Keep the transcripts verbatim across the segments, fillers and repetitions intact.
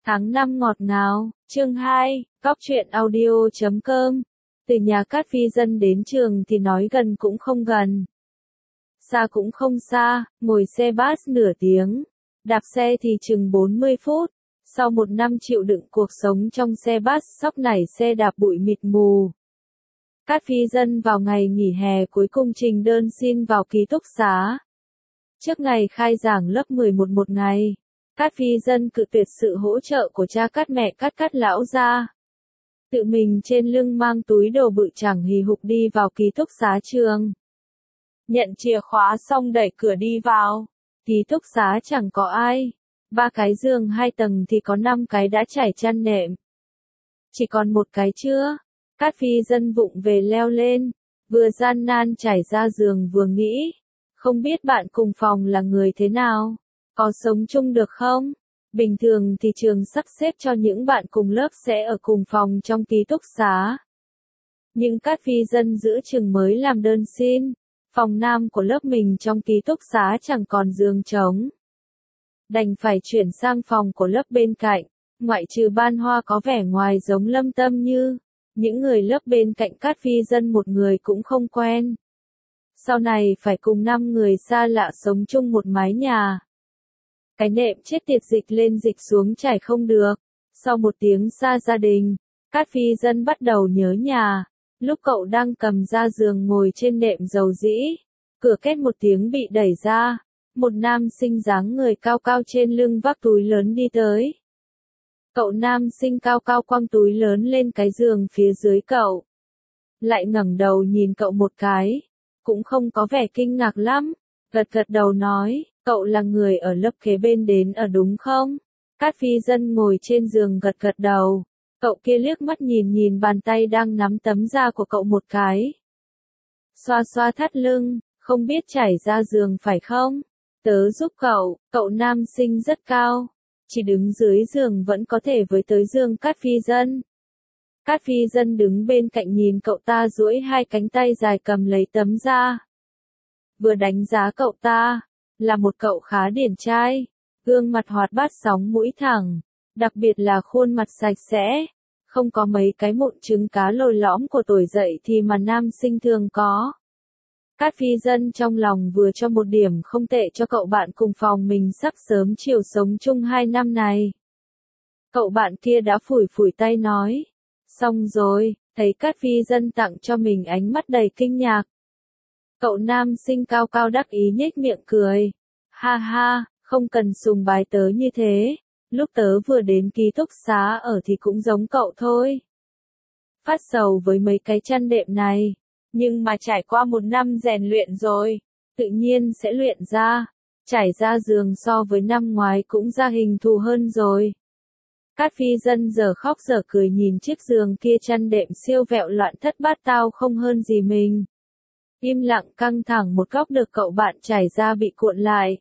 Tháng năm ngọt ngào, chương hai, Góc truyện audio chấm com. Từ nhà Cát Phi Dân đến trường thì nói gần cũng không gần, xa cũng không xa, ngồi xe bus nửa tiếng, đạp xe thì chừng bốn mươi phút. Sau một năm chịu đựng cuộc sống trong xe bus sóc nảy xe đạp bụi mịt mù, Cát Phi Dân vào ngày nghỉ hè cuối cùng trình đơn xin vào ký túc xá. Trước ngày khai giảng lớp mười một một ngày, Cát Phi Dân cự tuyệt sự hỗ trợ của cha Cát mẹ Cát Cát lão gia. Tự mình trên lưng mang túi đồ bự chẳng hì hục đi vào ký túc xá trường. Nhận chìa khóa xong đẩy cửa đi vào. Ký túc xá chẳng có ai. Ba cái giường hai tầng thì có năm cái đã trải chăn nệm. Chỉ còn một cái chưa. Cát Phi Dân vụng về leo lên, vừa gian nan trải ra giường vừa nghĩ. Không biết bạn cùng phòng là người thế nào? Có sống chung được không? Bình thường thì trường sắp xếp cho những bạn cùng lớp sẽ ở cùng phòng trong ký túc xá. Nhưng Cát Phi Dân giữa chừng mới làm đơn xin, phòng nam của lớp mình trong ký túc xá chẳng còn giường trống. Đành phải chuyển sang phòng của lớp bên cạnh, ngoại trừ Ban Hoa có vẻ ngoài giống Lâm Tâm Như, những người lớp bên cạnh Cát Phi Dân một người cũng không quen. Sau này phải cùng năm người xa lạ sống chung một mái nhà. Cái nệm chết tiệt dịch lên dịch xuống trải không được. Sau một tiếng xa gia đình, Cát Phi Dân bắt đầu nhớ nhà. Lúc cậu đang cầm ra giường ngồi trên nệm dầu dĩ, cửa két một tiếng bị đẩy ra. Một nam sinh dáng người cao cao trên lưng vác túi lớn đi tới. Cậu nam sinh cao cao quăng túi lớn lên cái giường phía dưới cậu. Lại ngẩng đầu nhìn cậu một cái. Cũng không có vẻ kinh ngạc lắm. Gật gật đầu nói, cậu là người ở lớp kế bên đến ở đúng không? Cát Phi Dân ngồi trên giường gật gật đầu. Cậu kia liếc mắt nhìn nhìn bàn tay đang nắm tấm da của cậu một cái. Xoa xoa thắt lưng, không biết trải ra giường phải không? Tớ giúp cậu, cậu nam sinh rất cao. Chỉ đứng dưới giường vẫn có thể với tới giường Cát Phi Dân. Cát Phi Dân đứng bên cạnh nhìn cậu ta duỗi hai cánh tay dài cầm lấy tấm da. Vừa đánh giá cậu ta, là một cậu khá điển trai, gương mặt hoạt bát sóng mũi thẳng, đặc biệt là khuôn mặt sạch sẽ, không có mấy cái mụn trứng cá lồi lõm của tuổi dậy thì mà nam sinh thường có. Cát Phi Dân trong lòng vừa cho một điểm không tệ cho cậu bạn cùng phòng mình sắp sớm chiều sống chung hai năm này. Cậu bạn kia đã phủi phủi tay nói, xong rồi, thấy Cát Phi Dân tặng cho mình ánh mắt đầy kinh ngạc. Cậu nam sinh cao cao đắc ý nhếch miệng cười. Ha ha, không cần sùng bái tớ như thế. Lúc tớ vừa đến ký túc xá ở thì cũng giống cậu thôi. Phát sầu với mấy cái chăn đệm này. Nhưng mà trải qua một năm rèn luyện rồi, tự nhiên sẽ luyện ra. Trải ra giường so với năm ngoái cũng ra hình thù hơn rồi. Cát Phi Dân giờ khóc giờ cười nhìn chiếc giường kia chăn đệm siêu vẹo loạn thất bát tao không hơn gì mình. Im lặng căng thẳng một góc được cậu bạn trải ra bị cuộn lại.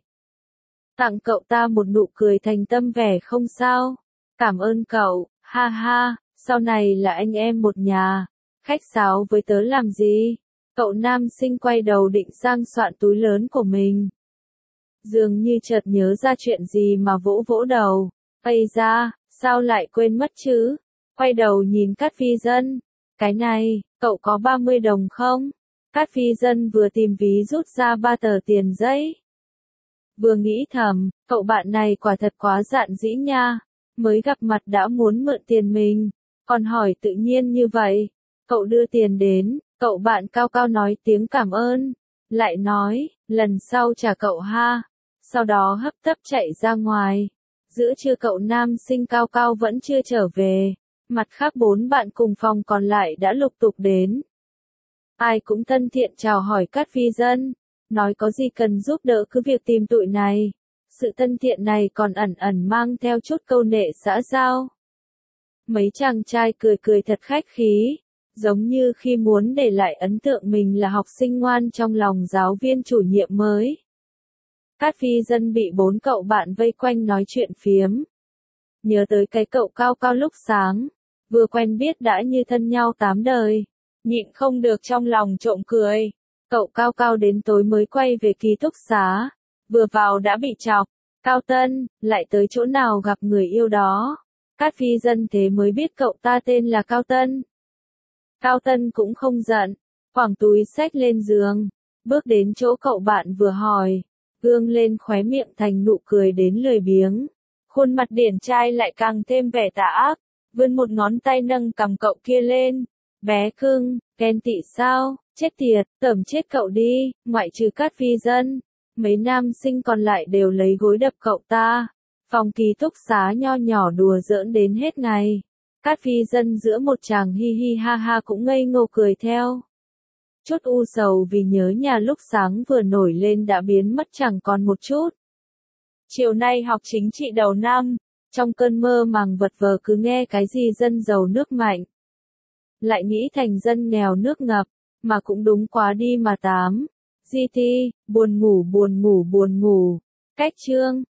Tặng cậu ta một nụ cười thành tâm vẻ không sao. Cảm ơn cậu, ha ha, sau này là anh em một nhà. Khách sáo với tớ làm gì? Cậu nam sinh quay đầu định sang soạn túi lớn của mình. Dường như chợt nhớ ra chuyện gì mà vỗ vỗ đầu. Ây da, sao lại quên mất chứ? Quay đầu nhìn Cát Phi Dân. Cái này, cậu có ba mươi đồng không? Cát Phi Dân vừa tìm ví rút ra ba tờ tiền giấy. Vừa nghĩ thầm, cậu bạn này quả thật quá dạn dĩ nha. Mới gặp mặt đã muốn mượn tiền mình. Còn hỏi tự nhiên như vậy. Cậu đưa tiền đến, cậu bạn cao cao nói tiếng cảm ơn. Lại nói, lần sau trả cậu ha. Sau đó hấp tấp chạy ra ngoài. Giữa trưa cậu nam sinh cao cao vẫn chưa trở về. Mặt khác bốn bạn cùng phòng còn lại đã lục tục đến. Ai cũng thân thiện chào hỏi Cát Phi Dân, nói có gì cần giúp đỡ cứ việc tìm tụi này. Sự thân thiện này còn ẩn ẩn mang theo chút câu nệ xã giao. Mấy chàng trai cười cười thật khách khí, giống như khi muốn để lại ấn tượng mình là học sinh ngoan trong lòng giáo viên chủ nhiệm mới. Cát Phi Dân bị bốn cậu bạn vây quanh nói chuyện phiếm. Nhớ tới cái cậu cao cao lúc sáng, vừa quen biết đã như thân nhau tám đời. Nhịn không được trong lòng trộm cười. Cậu cao cao đến tối mới quay về ký túc xá. Vừa vào đã bị chọc. Cao Tân, lại tới chỗ nào gặp người yêu đó. Cát Phi Dân thế mới biết cậu ta tên là Cao Tân. Cao Tân cũng không giận, quẳng túi xách lên giường, bước đến chỗ cậu bạn vừa hỏi, gương lên khóe miệng thành nụ cười đến lười biếng. Khuôn mặt điển trai lại càng thêm vẻ tà ác, vươn một ngón tay nâng cằm cậu kia lên. Bé cưng, ghen tị sao, chết tiệt, tởm chết cậu đi, ngoại trừ Cát Phi Dân. Mấy nam sinh còn lại đều lấy gối đập cậu ta. Phòng ký túc xá nho nhỏ đùa giỡn đến hết ngày. Cát Phi Dân giữa một chàng hi hi ha ha cũng ngây ngô cười theo. Chút u sầu vì nhớ nhà lúc sáng vừa nổi lên đã biến mất chẳng còn một chút. Chiều nay học chính trị đầu năm, trong cơn mơ màng vật vờ cứ nghe cái gì dân giàu nước mạnh. Lại nghĩ thành dân nghèo nước ngập, mà cũng đúng quá đi mà tám. giê tê, buồn ngủ buồn ngủ buồn ngủ. Cách chương.